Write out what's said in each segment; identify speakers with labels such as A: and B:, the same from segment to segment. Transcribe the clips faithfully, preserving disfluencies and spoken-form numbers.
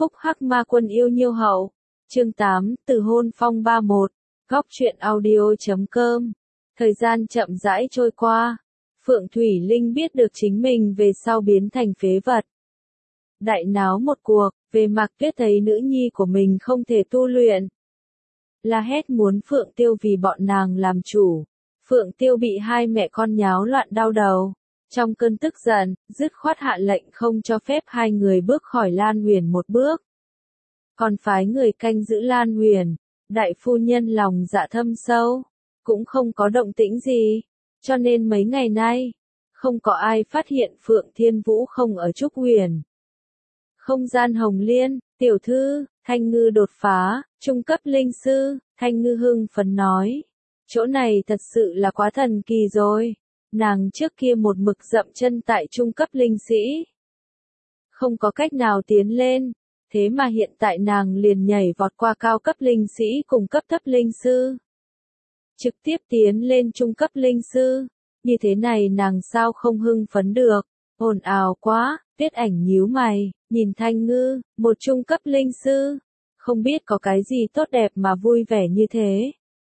A: Phúc Hắc Ma Quân yêu nhiêu hậu. Chương tám, Từ hôn phong ba một. Góc truyện audio chấm com. Thời gian chậm rãi trôi qua. Phượng Thủy Linh biết được chính mình về sau biến thành phế vật. Đại náo một cuộc, về Mạc Tuyết thấy nữ nhi của mình không thể tu luyện. La hét muốn Phượng Tiêu vì bọn nàng làm chủ. Phượng Tiêu bị hai mẹ con nháo loạn đau đầu. Trong cơn tức giận, dứt khoát hạ lệnh không cho phép hai người bước khỏi Lan Huyền một bước. Còn phái người canh giữ Lan Huyền, đại phu nhân lòng dạ thâm sâu, cũng không có động tĩnh gì, cho nên mấy ngày nay, không có ai phát hiện Phượng Thiên Vũ không ở Trúc Huyền. Không gian Hồng Liên, tiểu thư, Thanh Ngư đột phá, trung cấp linh sư, Thanh Ngư hưng phấn nói. Chỗ này thật sự là quá thần kỳ rồi. Nàng trước kia một mực dậm chân tại trung cấp linh sĩ. Không có cách nào tiến lên, thế mà hiện tại nàng liền nhảy vọt qua cao cấp linh sĩ cùng cấp thấp linh sư. Trực tiếp tiến lên trung cấp linh sư, như thế này nàng sao không hưng phấn được, ồn ào quá, Tiết Ảnh nhíu mày, nhìn Thanh Ngư, một trung cấp linh sư, không biết có cái gì tốt đẹp mà vui vẻ như thế.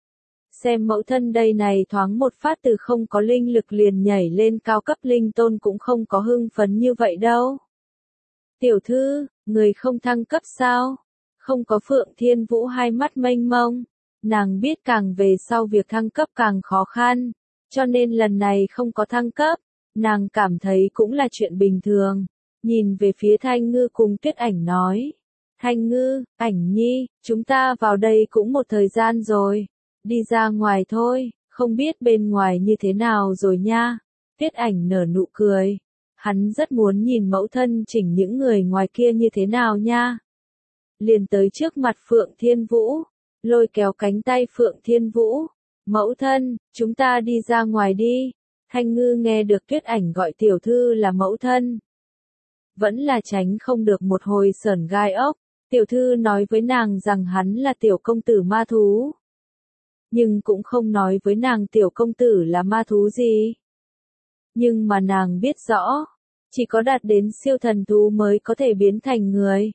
A: Xem mẫu thân đây này thoáng một phát từ không có linh lực liền nhảy lên cao cấp linh tôn cũng không có hưng phấn như vậy đâu. Tiểu thư, người không thăng cấp sao? Không có Phượng Thiên Vũ hai mắt mênh mông. Nàng biết càng về sau việc thăng cấp càng khó khăn, cho nên lần này không có thăng cấp, nàng cảm thấy cũng là chuyện bình thường. Nhìn về phía Thanh Ngư cùng Tuyết Ảnh nói. Thanh Ngư, Ảnh Nhi, chúng ta vào đây cũng một thời gian rồi. Đi ra ngoài thôi, không biết bên ngoài như thế nào rồi nha. Tuyết Ảnh nở nụ cười. Hắn rất muốn nhìn mẫu thân chỉnh những người ngoài kia như thế nào nha. Liền tới trước mặt Phượng Thiên Vũ, lôi kéo cánh tay Phượng Thiên Vũ. Mẫu thân, chúng ta đi ra ngoài đi. Thanh Ngư nghe được Tuyết Ảnh gọi tiểu thư là mẫu thân. Vẫn là tránh không được một hồi sởn gai ốc. Tiểu thư nói với nàng rằng hắn là tiểu công tử ma thú. Nhưng cũng không nói với nàng tiểu công tử là ma thú gì. Nhưng mà nàng biết rõ, chỉ có đạt đến siêu thần thú mới có thể biến thành người.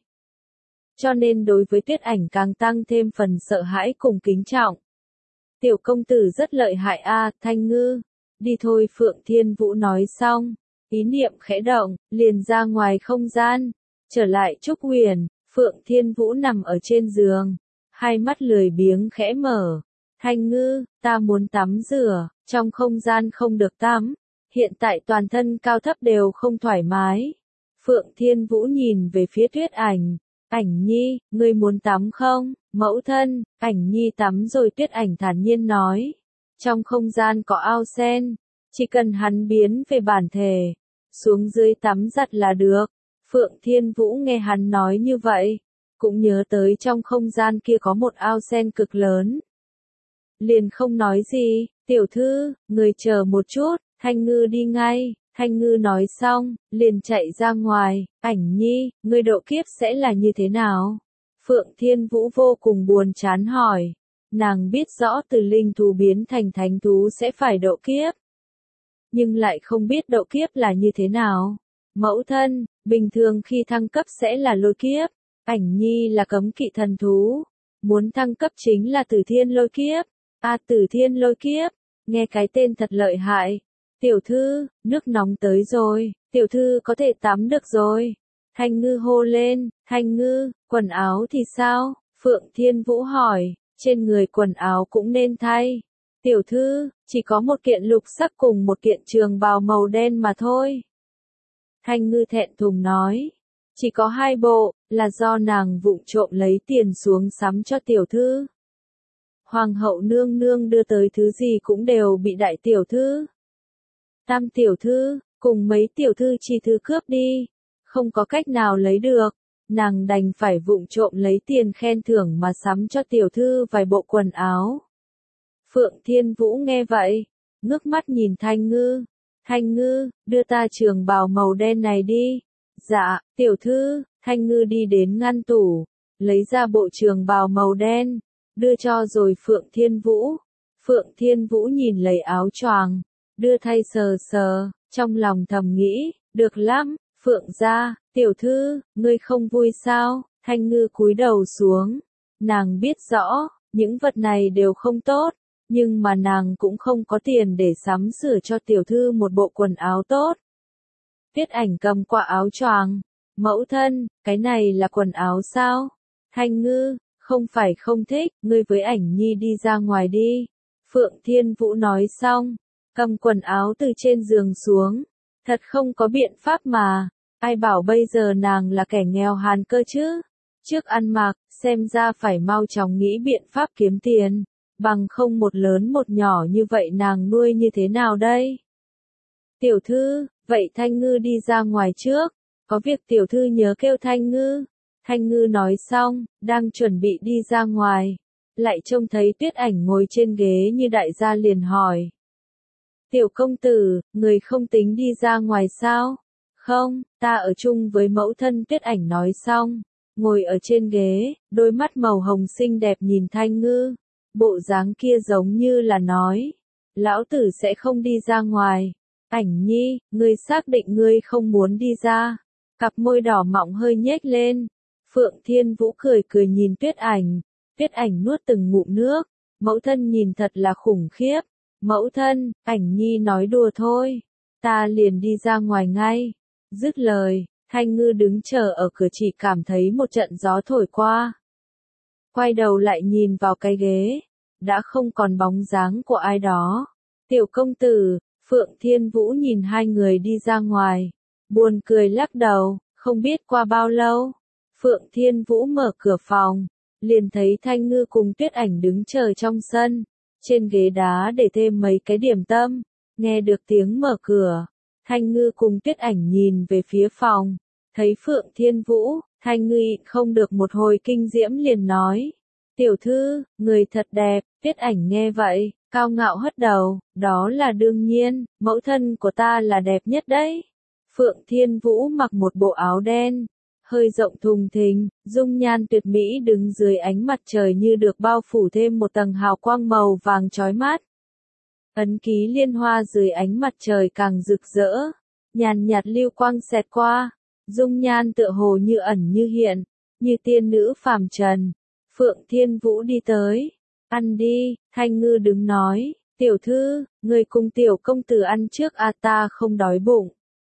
A: Cho nên đối với Tuyết Ảnh càng tăng thêm phần sợ hãi cùng kính trọng. Tiểu công tử rất lợi hại a, Thanh Ngư. Đi thôi, Phượng Thiên Vũ nói xong, ý niệm khẽ động, liền ra ngoài không gian, trở lại Trúc Huyền. Phượng Thiên Vũ nằm ở trên giường, hai mắt lười biếng khẽ mở. Thanh Ngư, ta muốn tắm rửa, trong không gian không được tắm, hiện tại toàn thân cao thấp đều không thoải mái. Phượng Thiên Vũ nhìn về phía Tuyết Ảnh, Ảnh Nhi, ngươi muốn tắm không? Mẫu thân, Ảnh Nhi tắm rồi. Tuyết Ảnh thản nhiên nói, trong không gian có ao sen, chỉ cần hắn biến về bản thể, xuống dưới tắm giặt là được. Phượng Thiên Vũ nghe hắn nói như vậy, cũng nhớ tới trong không gian kia có một ao sen cực lớn. Liền không nói gì, tiểu thư, người chờ một chút, Thanh Ngư đi ngay. Thanh Ngư nói xong, liền chạy ra ngoài. Ảnh Nhi, ngươi độ kiếp sẽ là như thế nào? Phượng Thiên Vũ vô cùng buồn chán hỏi. Nàng biết rõ từ linh thú biến thành thánh thú sẽ phải độ kiếp, nhưng lại không biết độ kiếp là như thế nào. Mẫu thân, bình thường khi thăng cấp sẽ là lôi kiếp. Ảnh Nhi là cấm kỵ thần thú, muốn thăng cấp chính là Tử Thiên lôi kiếp. A, Tử Thiên lôi kiếp, nghe cái tên thật lợi hại. Tiểu thư, nước nóng tới rồi, tiểu thư có thể tắm được rồi. Thanh Ngư hô lên. Thanh Ngư, quần áo thì sao? Phượng Thiên Vũ hỏi, trên người quần áo cũng nên thay. Tiểu thư, chỉ có một kiện lục sắc cùng một kiện trường bào màu đen mà thôi. Thanh Ngư thẹn thùng nói, chỉ có hai bộ, là do nàng vụng trộm lấy tiền xuống sắm cho tiểu thư. Hoàng hậu nương nương đưa tới thứ gì cũng đều bị đại tiểu thư, tam tiểu thư, cùng mấy tiểu thư chi thư cướp đi, không có cách nào lấy được, nàng đành phải vụng trộm lấy tiền khen thưởng mà sắm cho tiểu thư vài bộ quần áo. Phượng Thiên Vũ nghe vậy, ngước mắt nhìn Thanh Ngư. Thanh Ngư, đưa ta trường bào màu đen này đi. Dạ, tiểu thư. Thanh Ngư đi đến ngăn tủ, lấy ra bộ trường bào màu đen, đưa cho rồi Phượng Thiên Vũ. Phượng Thiên Vũ nhìn lấy áo choàng, đưa thay sờ sờ, trong lòng thầm nghĩ, được lắm. Phượng gia, tiểu thư, ngươi không vui sao? Thanh Ngư cúi đầu xuống, nàng biết rõ, những vật này đều không tốt, nhưng mà nàng cũng không có tiền để sắm sửa cho tiểu thư một bộ quần áo tốt. Tuyết Ảnh cầm qua áo choàng, mẫu thân, cái này là quần áo sao? Thanh Ngư, không phải không thích, ngươi với Ảnh Nhi đi ra ngoài đi. Phượng Thiên Vũ nói xong, cầm quần áo từ trên giường xuống, thật không có biện pháp mà, ai bảo bây giờ nàng là kẻ nghèo hàn cơ chứ? Trước ăn mặc, xem ra phải mau chóng nghĩ biện pháp kiếm tiền, bằng không một lớn một nhỏ như vậy nàng nuôi như thế nào đây? Tiểu thư, vậy Thanh Ngư đi ra ngoài trước, có việc tiểu thư nhớ kêu Thanh Ngư. Thanh Ngư nói xong, đang chuẩn bị đi ra ngoài, lại trông thấy Tuyết Ảnh ngồi trên ghế như đại gia liền hỏi. Tiểu công tử, người không tính đi ra ngoài sao? Không, ta ở chung với mẫu thân. Tuyết Ảnh nói xong, ngồi ở trên ghế, đôi mắt màu hồng xinh đẹp nhìn Thanh Ngư, bộ dáng kia giống như là nói, lão tử sẽ không đi ra ngoài. Ảnh Nhi, ngươi xác định ngươi không muốn đi ra? Cặp môi đỏ mọng hơi nhếch lên. Phượng Thiên Vũ cười cười nhìn Tuyết Ảnh, Tuyết Ảnh nuốt từng ngụm nước, mẫu thân nhìn thật là khủng khiếp. Mẫu thân, Ảnh Nhi nói đùa thôi, ta liền đi ra ngoài ngay. Dứt lời, Thanh Ngư đứng chờ ở cửa chỉ cảm thấy một trận gió thổi qua. Quay đầu lại nhìn vào cái ghế, đã không còn bóng dáng của ai đó. Tiểu công tử, Phượng Thiên Vũ nhìn hai người đi ra ngoài, buồn cười lắc đầu, không biết qua bao lâu. Phượng Thiên Vũ mở cửa phòng, liền thấy Thanh Ngư cùng Tuyết Ảnh đứng chờ trong sân, trên ghế đá để thêm mấy cái điểm tâm. Nghe được tiếng mở cửa, Thanh Ngư cùng Tuyết Ảnh nhìn về phía phòng, thấy Phượng Thiên Vũ, Thanh Ngư không được một hồi kinh diễm liền nói, tiểu thư, người thật đẹp. Tuyết Ảnh nghe vậy, cao ngạo hất đầu, đó là đương nhiên, mẫu thân của ta là đẹp nhất đấy. Phượng Thiên Vũ mặc một bộ áo đen, hơi rộng thùng thình, dung nhan tuyệt mỹ đứng dưới ánh mặt trời như được bao phủ thêm một tầng hào quang màu vàng chói mắt. Ấn ký liên hoa dưới ánh mặt trời càng rực rỡ, nhàn nhạt lưu quang xẹt qua, dung nhan tựa hồ như ẩn như hiện, như tiên nữ phàm trần. Phượng Thiên Vũ đi tới, ăn đi. Thanh Ngư đứng nói, tiểu thư, người cùng tiểu công tử ăn trước a, ta không đói bụng.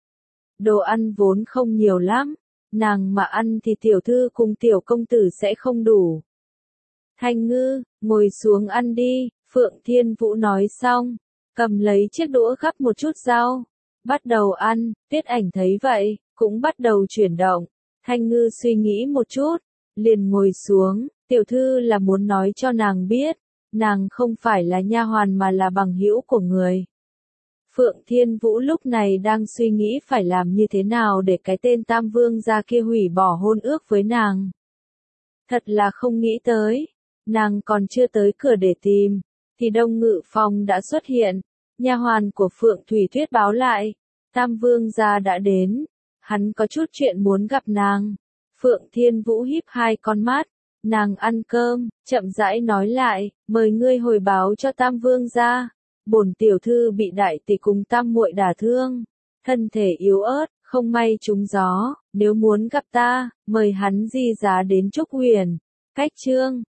A: Đồ ăn vốn không nhiều lắm, nàng mà ăn thì tiểu thư cùng tiểu công tử sẽ không đủ. Thanh Ngư, ngồi xuống ăn đi. Phượng Thiên Vũ nói xong, cầm lấy chiếc đũa gắp một chút rau, bắt đầu ăn. Tuyết Ảnh thấy vậy, cũng bắt đầu chuyển động. Thanh Ngư suy nghĩ một chút, liền ngồi xuống. Tiểu thư là muốn nói cho nàng biết, nàng không phải là nha hoàn mà là bằng hữu của người. Phượng Thiên Vũ lúc này đang suy nghĩ phải làm như thế nào để cái tên Tam Vương gia kia hủy bỏ hôn ước với nàng. Thật là không nghĩ tới, nàng còn chưa tới cửa để tìm, thì Đông Ngự Phong đã xuất hiện. Nha hoàn của Phượng Thủy Tuyết báo lại, Tam Vương gia đã đến, hắn có chút chuyện muốn gặp nàng. Phượng Thiên Vũ híp hai con mắt, nàng ăn cơm, chậm rãi nói lại, mời ngươi hồi báo cho Tam Vương gia, bổn tiểu thư bị đại tỷ cùng tam muội đả thương, thân thể yếu ớt, không may trúng gió, nếu muốn gặp ta, mời hắn di giá đến Trúc Huyền. Cách chương